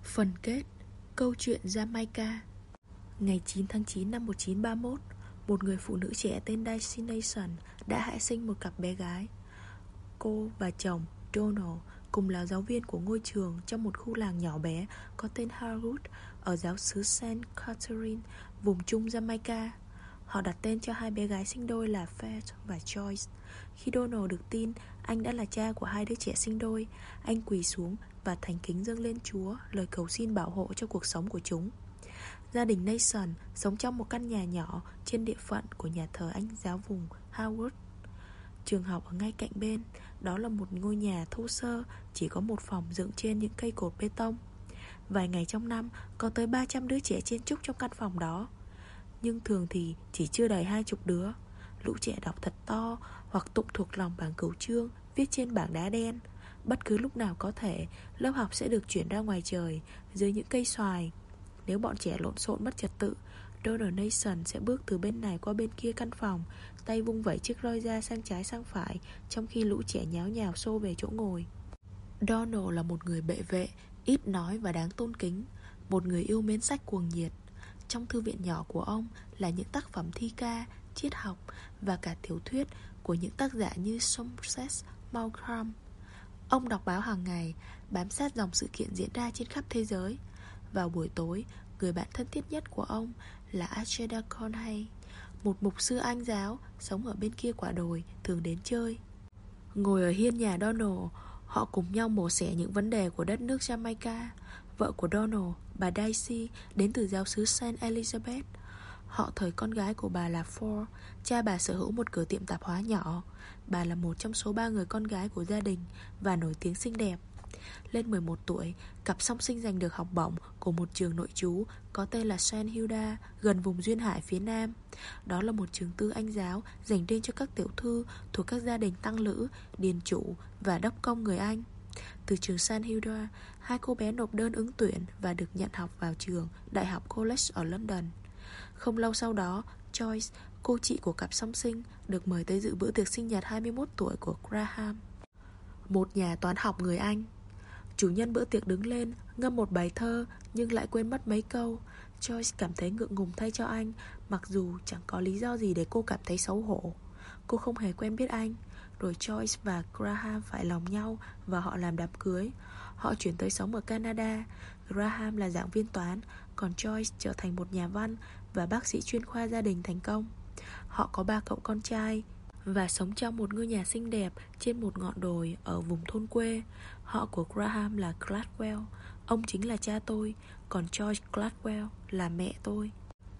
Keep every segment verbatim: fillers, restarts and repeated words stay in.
Phần kết. Câu chuyện Jamaica. Ngày chín tháng chín năm một nghìn chín trăm ba mươi mốt, một người phụ nữ trẻ tên Daisy Nation đã hạ sinh một cặp bé gái. Cô và chồng Donald cùng là giáo viên của ngôi trường trong một khu làng nhỏ bé có tên Harwood ở giáo xứ Saint Catherine, vùng trung Jamaica. Họ đặt tên cho hai bé gái sinh đôi là Faith và Joyce. Khi Donald được tin anh đã là cha của hai đứa trẻ sinh đôi, anh quỳ xuống và thành kính dâng lên Chúa lời cầu xin bảo hộ cho cuộc sống của chúng. Gia đình Nation sống trong một căn nhà nhỏ trên địa phận của nhà thờ Anh giáo vùng Harwood. Trường học ở ngay cạnh bên. Đó là một ngôi nhà thô sơ, chỉ có một phòng dựng trên những cây cột bê tông. Vài ngày trong năm có tới ba trăm đứa trẻ chen chúc trong căn phòng đó, nhưng thường thì chỉ chưa đầy hai chục đứa. Lũ trẻ đọc thật to hoặc tụng thuộc lòng bảng cửu chương viết trên bảng đá đen. Bất cứ lúc nào có thể, lớp học sẽ được chuyển ra ngoài trời dưới những cây xoài. Nếu bọn trẻ lộn xộn mất trật tự, Donald Nation sẽ bước từ bên này qua bên kia căn phòng, tay vung vẩy chiếc roi ra sang trái sang phải, trong khi lũ trẻ nháo nhào xô về chỗ ngồi. Donald là một người bệ vệ, ít nói và đáng tôn kính, một người yêu mến sách cuồng nhiệt. Trong thư viện nhỏ của ông là những tác phẩm thi ca, triết học và cả tiểu thuyết của những tác giả như Somerset Maugham. Ông đọc báo hàng ngày, bám sát dòng sự kiện diễn ra trên khắp thế giới. Vào buổi tối, người bạn thân thiết nhất của ông là Ajeda Conhay, một mục sư Anh giáo sống ở bên kia quả đồi, thường đến chơi. Ngồi ở hiên nhà Donald, họ cùng nhau mổ xẻ những vấn đề của đất nước Jamaica. Vợ của Donald, bà Daisy, đến từ giáo xứ Saint Elizabeth. Họ thời con gái của bà là Ford. Cha bà sở hữu một cửa tiệm tạp hóa nhỏ. Bà là một trong số ba người con gái của gia đình và nổi tiếng xinh đẹp. Lên mười một tuổi, cặp song sinh giành được học bổng của một trường nội trú có tên là Saint Hilda, gần vùng duyên hải phía Nam. Đó là một trường tư Anh giáo dành riêng cho các tiểu thư thuộc các gia đình tăng lữ, điền chủ và đốc công người Anh. Từ trường Saint Hilda, hai cô bé nộp đơn ứng tuyển và được nhận học vào trường Đại học College ở London. Không lâu sau đó, Joyce, cô chị của cặp song sinh, được mời tới dự bữa tiệc sinh nhật hai mươi mốt tuổi của Graham, một nhà toán học người Anh. Chủ nhân bữa tiệc đứng lên ngâm một bài thơ nhưng lại quên mất mấy câu. Joyce cảm thấy ngượng ngùng thay cho anh, mặc dù chẳng có lý do gì để cô cảm thấy xấu hổ. Cô không hề quen biết anh. Rồi Joyce và Graham phải lòng nhau và họ làm đám cưới. Họ chuyển tới sống ở Canada. Graham là giảng viên toán, còn Joyce trở thành một nhà văn và bác sĩ chuyên khoa gia đình thành công. Họ có ba cậu con trai và sống trong một ngôi nhà xinh đẹp trên một ngọn đồi ở vùng thôn quê. Họ của Graham là Gladwell. Ông chính là cha tôi, còn George Gladwell là mẹ tôi.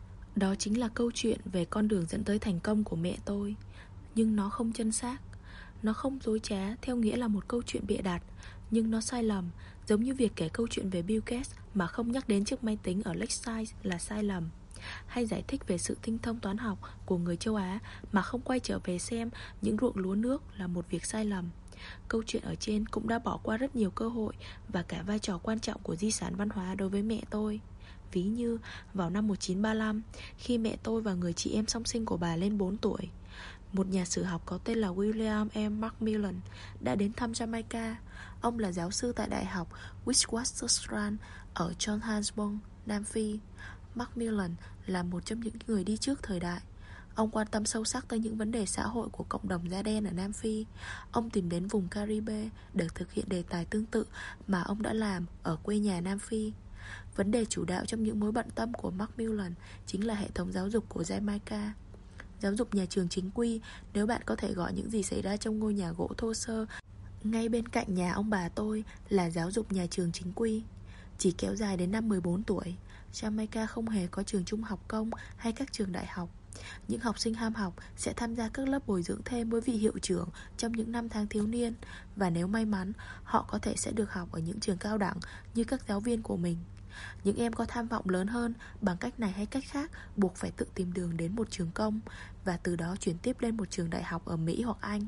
Đó chính là câu chuyện về con đường dẫn tới thành công của mẹ tôi. Nhưng nó không chân xác. Nó không dối trá theo nghĩa là một câu chuyện bịa đặt, nhưng nó sai lầm, giống như việc kể câu chuyện về Bill Gates mà không nhắc đến chiếc máy tính ở Lakeside là sai lầm, hay giải thích về sự tinh thông toán học của người châu Á mà không quay trở về xem những ruộng lúa nước là một việc sai lầm. Câu chuyện ở trên cũng đã bỏ qua rất nhiều cơ hội và cả vai trò quan trọng của di sản văn hóa đối với mẹ tôi. Ví như vào năm một nghìn chín trăm ba mươi lăm, khi mẹ tôi và người chị em song sinh của bà lên bốn tuổi, một nhà sử học có tên là William M. Macmillan đã đến thăm Jamaica. Ông là giáo sư tại Đại học Witwatersrand ở Johannesburg, Nam Phi. Macmillan là một trong những người đi trước thời đại. Ông quan tâm sâu sắc tới những vấn đề xã hội của cộng đồng da đen ở Nam Phi. Ông tìm đến vùng Caribe để thực hiện đề tài tương tự mà ông đã làm ở quê nhà Nam Phi. Vấn đề chủ đạo trong những mối bận tâm của Macmillan chính là hệ thống giáo dục của Jamaica. Giáo dục nhà trường chính quy, nếu bạn có thể gọi những gì xảy ra trong ngôi nhà gỗ thô sơ ngay bên cạnh nhà ông bà tôi là giáo dục nhà trường chính quy. Chỉ kéo dài đến năm mười bốn tuổi, Jamaica không hề có trường trung học công hay các trường đại học. Những học sinh ham học sẽ tham gia các lớp bồi dưỡng thêm với vị hiệu trưởng trong những năm tháng thiếu niên, và nếu may mắn, họ có thể sẽ được học ở những trường cao đẳng như các giáo viên của mình. Những em có tham vọng lớn hơn bằng cách này hay cách khác buộc phải tự tìm đường đến một trường công và từ đó chuyển tiếp lên một trường đại học ở Mỹ hoặc Anh.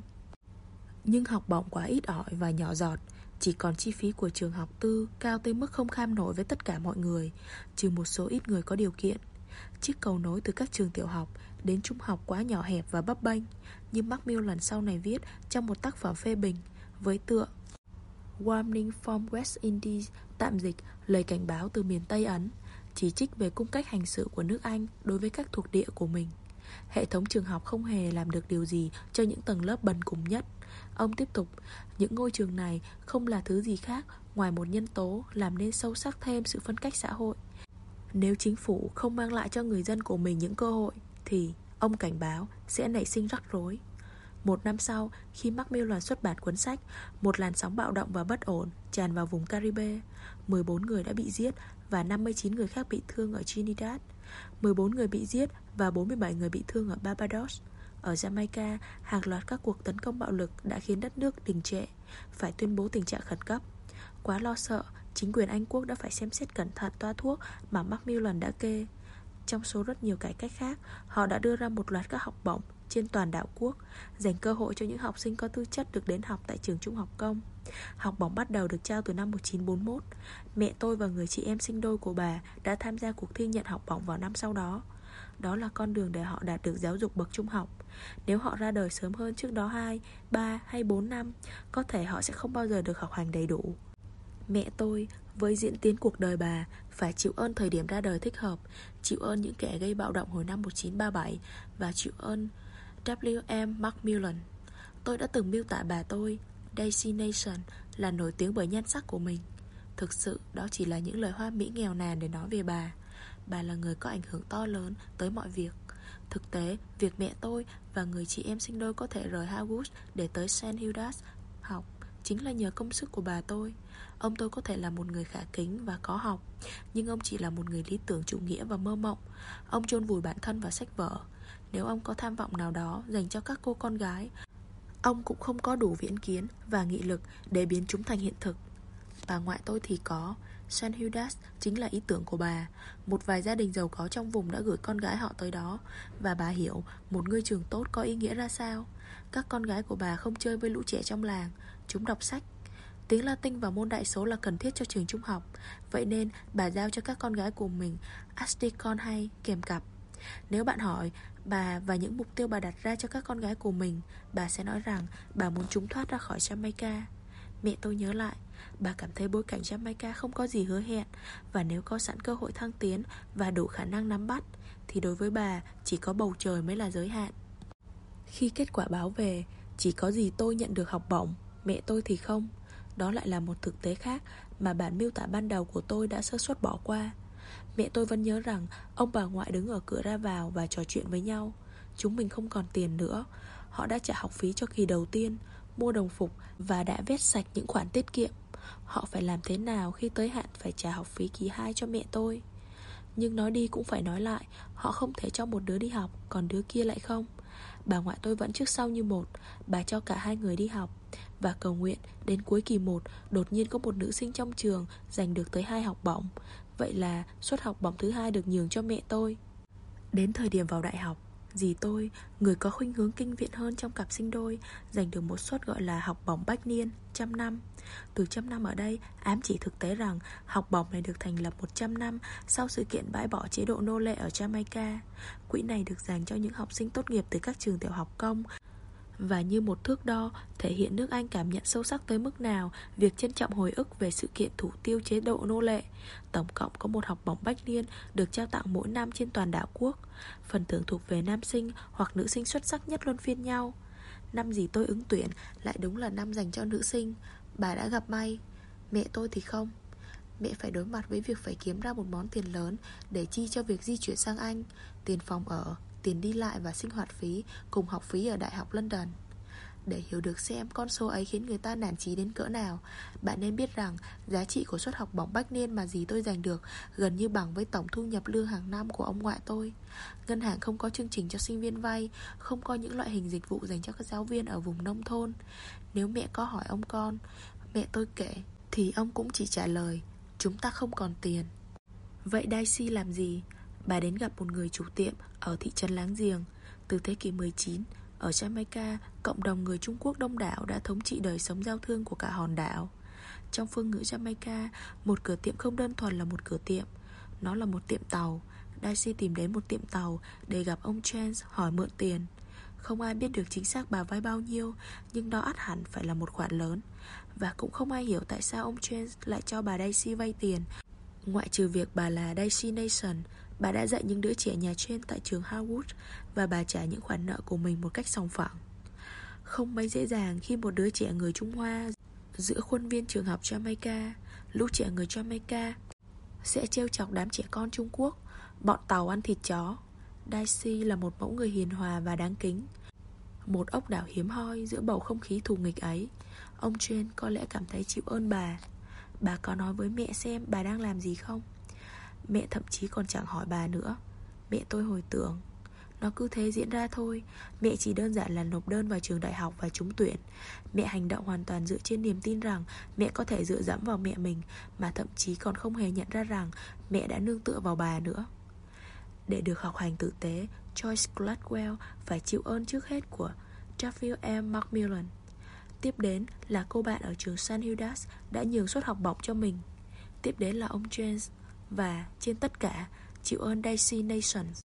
Nhưng học bổng quá ít ỏi và nhỏ giọt, chỉ còn chi phí của trường học tư cao tới mức không kham nổi với tất cả mọi người, trừ một số ít người có điều kiện. Chiếc cầu nối từ các trường tiểu học đến trung học quá nhỏ hẹp và bấp bênh, như Macmillan sau này viết trong một tác phẩm phê bình với tựa Warning from West Indies, tạm dịch lời cảnh báo từ miền Tây Ấn, chỉ trích về cung cách hành xử của nước Anh đối với các thuộc địa của mình. Hệ thống trường học không hề làm được điều gì cho những tầng lớp bần cùng nhất. Ông tiếp tục, những ngôi trường này không là thứ gì khác ngoài một nhân tố làm nên sâu sắc thêm sự phân cách xã hội. Nếu chính phủ không mang lại cho người dân của mình những cơ hội thì, ông cảnh báo, sẽ nảy sinh rắc rối. Một năm sau, khi Macmillan xuất bản cuốn sách, một làn sóng bạo động và bất ổn tràn vào vùng Caribe. mười bốn người đã bị giết và năm mươi chín người khác bị thương ở Trinidad. mười bốn người bị giết và bốn mươi bảy người bị thương ở Barbados. Ở Jamaica, hàng loạt các cuộc tấn công bạo lực đã khiến đất nước đình trệ, phải tuyên bố tình trạng khẩn cấp. Quá lo sợ, chính quyền Anh quốc đã phải xem xét cẩn thận toa thuốc mà Macmillan đã kê. Trong số rất nhiều cải cách khác, họ đã đưa ra một loạt các học bổng trên toàn đảo quốc, dành cơ hội cho những học sinh có tư chất được đến học tại trường trung học công. Học bổng bắt đầu được trao từ năm một nghìn chín trăm bốn mươi mốt. Mẹ tôi và người chị em sinh đôi của bà đã tham gia cuộc thi nhận học bổng vào năm sau đó. Đó là con đường để họ đạt được giáo dục bậc trung học. Nếu họ ra đời sớm hơn trước đó hai, ba hay bốn năm, có thể họ sẽ không bao giờ được học hành đầy đủ. Mẹ tôi, với diễn tiến cuộc đời bà, phải chịu ơn thời điểm ra đời thích hợp, chịu ơn những kẻ gây bạo động hồi năm một nghìn chín trăm ba mươi bảy và chịu ơn W M Macmillan. Tôi đã từng miêu tả bà tôi, Daisy Nation, là nổi tiếng bởi nhan sắc của mình. Thực sự đó chỉ là những lời hoa mỹ nghèo nàn để nói về bà. Bà là người có ảnh hưởng to lớn tới mọi việc. Thực tế, việc mẹ tôi và người chị em sinh đôi có thể rời Harwood để tới Saint Hilda's học chính là nhờ công sức của bà tôi. Ông tôi có thể là một người khả kính và có học, nhưng ông chỉ là một người lý tưởng chủ nghĩa và mơ mộng. Ông chôn vùi bản thân vào sách vở. Nếu ông có tham vọng nào đó dành cho các cô con gái, ông cũng không có đủ viễn kiến và nghị lực để biến chúng thành hiện thực. Bà ngoại tôi thì có. Saint Hilda's chính là ý tưởng của bà. Một vài gia đình giàu có trong vùng đã gửi con gái họ tới đó, và bà hiểu một ngôi trường tốt có ý nghĩa ra sao. Các con gái của bà không chơi với lũ trẻ trong làng, chúng đọc sách. Tiếng Latin và môn đại số là cần thiết cho trường trung học. Vậy nên bà giao cho các con gái của mình Asticon hay kèm cặp. Nếu bạn hỏi bà và những mục tiêu bà đặt ra cho các con gái của mình, bà sẽ nói rằng bà muốn chúng thoát ra khỏi Jamaica. Mẹ tôi nhớ lại, bà cảm thấy bối cảnh Jamaica không có gì hứa hẹn, và nếu có sẵn cơ hội thăng tiến và đủ khả năng nắm bắt, thì đối với bà chỉ có bầu trời mới là giới hạn. Khi kết quả báo về, chỉ có gì tôi nhận được học bổng, mẹ tôi thì không. Đó lại là một thực tế khác mà bản miêu tả ban đầu của tôi đã sơ suất bỏ qua. Mẹ tôi vẫn nhớ rằng ông bà ngoại đứng ở cửa ra vào và trò chuyện với nhau. Chúng mình không còn tiền nữa. Họ đã trả học phí cho kỳ đầu tiên, mua đồng phục và đã vét sạch những khoản tiết kiệm. Họ phải làm thế nào khi tới hạn phải trả học phí kỳ hai cho mẹ tôi? Nhưng nói đi cũng phải nói lại, họ không thể cho một đứa đi học, còn đứa kia lại không. Bà ngoại tôi vẫn trước sau như một. Bà cho cả hai người đi học và cầu nguyện đến cuối kỳ một đột nhiên có một nữ sinh trong trường giành được tới hai học bổng. Vậy là suất học bổng thứ hai được nhường cho mẹ tôi. Đến thời điểm vào đại học, dì tôi, người có khuynh hướng kinh viện hơn trong cặp sinh đôi, giành được một suất gọi là học bổng bách niên, trăm năm. Từ trăm năm ở đây ám chỉ thực tế rằng học bổng này được thành lập một trăm năm sau sự kiện bãi bỏ chế độ nô lệ ở Jamaica. Quỹ này được dành cho những học sinh tốt nghiệp từ các trường tiểu học công, và như một thước đo thể hiện nước Anh cảm nhận sâu sắc tới mức nào việc trân trọng hồi ức về sự kiện thủ tiêu chế độ nô lệ. Tổng cộng có một học bổng bách niên được trao tặng mỗi năm trên toàn đảo quốc. Phần thưởng thuộc về nam sinh hoặc nữ sinh xuất sắc nhất luân phiên nhau. Năm gì tôi ứng tuyển lại đúng là năm dành cho nữ sinh. Bà đã gặp may. Mẹ tôi thì không. Mẹ phải đối mặt với việc phải kiếm ra một món tiền lớn để chi cho việc di chuyển sang Anh, tiền phòng ở, tiền đi lại và sinh hoạt phí, cùng học phí ở Đại học London. Để hiểu được xem con số ấy khiến người ta nản chí đến cỡ nào, bạn nên biết rằng giá trị của suất học bổng bách niên mà dì tôi giành được gần như bằng với tổng thu nhập lương hàng năm của ông ngoại tôi. Ngân hàng không có chương trình cho sinh viên vay, không có những loại hình dịch vụ dành cho các giáo viên ở vùng nông thôn. Nếu mẹ có hỏi ông con, mẹ tôi kể, thì ông cũng chỉ trả lời, chúng ta không còn tiền. Vậy Daisy làm gì? Bà đến gặp một người chủ tiệm ở thị trấn láng giềng. Từ thế kỷ mười chín, ở Jamaica, cộng đồng người Trung Quốc đông đảo đã thống trị đời sống giao thương của cả hòn đảo. Trong phương ngữ Jamaica, một cửa tiệm không đơn thuần là một cửa tiệm, nó là một tiệm tàu. Daisy tìm đến một tiệm tàu để gặp ông Chance hỏi mượn tiền. Không ai biết được chính xác bà vay bao nhiêu, nhưng đó ắt hẳn phải là một khoản lớn. Và cũng không ai hiểu tại sao ông James lại cho bà Daisy vay tiền. Ngoại trừ việc bà là Daisy Nation, bà đã dạy những đứa trẻ nhà trên tại trường Harwood, và bà trả những khoản nợ của mình một cách sòng phẳng. Không mấy dễ dàng khi một đứa trẻ người Trung Hoa giữa khuôn viên trường học Jamaica, lũ trẻ người Jamaica sẽ trêu chọc đám trẻ con Trung Quốc, bọn tàu ăn thịt chó. Daisy là một mẫu người hiền hòa và đáng kính, một ốc đảo hiếm hoi giữa bầu không khí thù nghịch ấy. Ông James có lẽ cảm thấy chịu ơn bà. Bà có nói với mẹ xem bà đang làm gì không? Mẹ thậm chí còn chẳng hỏi bà nữa. Mẹ tôi hồi tưởng nó cứ thế diễn ra thôi. Mẹ chỉ đơn giản là nộp đơn vào trường đại học và trúng tuyển. Mẹ hành động hoàn toàn dựa trên niềm tin rằng mẹ có thể dựa dẫm vào mẹ mình, mà thậm chí còn không hề nhận ra rằng mẹ đã nương tựa vào bà nữa. Để được học hành tử tế, Joyce Gladwell phải chịu ơn trước hết của Duffield M. Macmillan. Tiếp đến là cô bạn ở trường Saint Hilda's đã nhường suất học bổng cho mình. Tiếp đến là ông James. Và trên tất cả, chịu ơn Daisy Nation.